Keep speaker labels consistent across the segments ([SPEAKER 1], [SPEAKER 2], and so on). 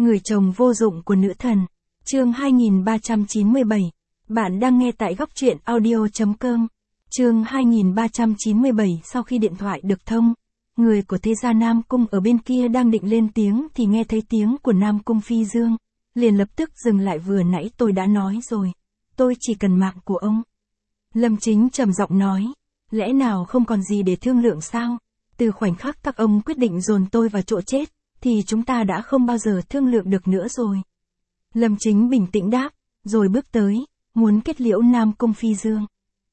[SPEAKER 1] Người chồng vô dụng của nữ thần. Chương 2397. Bạn đang nghe tại góc truyện audio.com. Chương 2397. Sau khi điện thoại được thông, người của thế gia Nam Cung ở bên kia đang định lên tiếng thì nghe thấy tiếng của Nam Cung Phi Dương. Liền lập tức dừng lại, vừa nãy tôi đã nói rồi. Tôi chỉ cần mạng của ông. Lâm Chính trầm giọng nói. Lẽ nào không còn gì để thương lượng sao? Từ khoảnh khắc các ông quyết định dồn tôi vào chỗ chết, thì chúng ta đã không bao giờ thương lượng được nữa rồi. Lâm Chính bình tĩnh đáp, rồi bước tới, muốn kết liễu Nam Cung Phi Dương.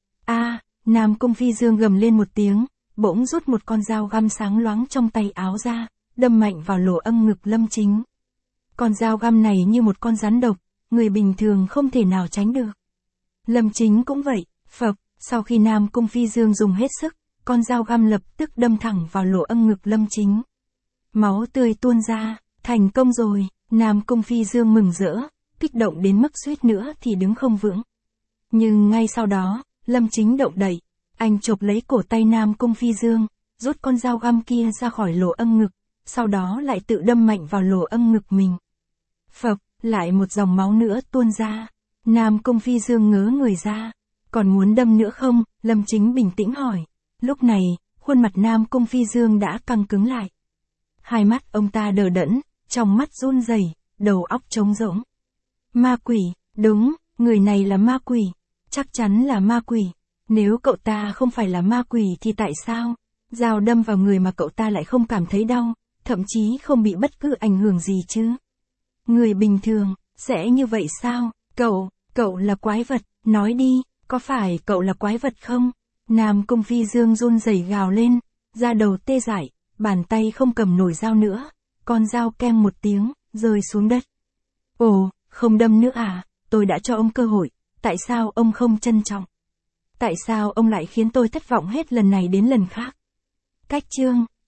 [SPEAKER 1] Nam Cung Phi Dương gầm lên một tiếng, bỗng rút một con dao găm sáng loáng trong tay áo ra, đâm mạnh vào lỗ âm ngực Lâm Chính. Con dao găm này như một con rắn độc, người bình thường không thể nào tránh được. Lâm Chính cũng vậy, phập, sau khi Nam Cung Phi Dương dùng hết sức, con dao găm lập tức đâm thẳng vào lỗ âm ngực Lâm Chính. Máu tươi tuôn ra, thành công rồi, Nam Cung Phi Dương mừng rỡ, kích động đến mức suýt nữa thì đứng không vững. Nhưng ngay sau đó, Lâm Chính động đậy, anh chộp lấy cổ tay Nam Cung Phi Dương, rút con dao găm kia ra khỏi lỗ âm ngực, sau đó lại tự đâm mạnh vào lỗ âm ngực mình. Phập, lại một dòng máu nữa tuôn ra, Nam Cung Phi Dương ngớ người ra, còn muốn đâm nữa không? Lâm Chính bình tĩnh hỏi. Lúc này, khuôn mặt Nam Cung Phi Dương đã căng cứng lại. Hai mắt ông ta đờ đẫn, trong mắt run rẩy, đầu óc trống rỗng. Ma quỷ, đúng, người này là ma quỷ, chắc chắn là ma quỷ. Nếu cậu ta không phải là ma quỷ thì tại sao dao đâm vào người mà cậu ta lại không cảm thấy đau, thậm chí không bị bất cứ ảnh hưởng gì chứ? Người bình thường sẽ như vậy sao? Cậu là quái vật, nói đi, có phải cậu là quái vật không? Nam Cung Phi Dương run rẩy gào lên, da đầu tê dại, bàn tay không cầm nổi dao nữa, con dao keng một tiếng, rơi xuống đất. Ồ, không đâm nữa à? Tôi đã cho ông cơ hội, tại sao ông không trân trọng? Tại sao ông lại khiến tôi thất vọng hết lần này đến lần khác? Cách chương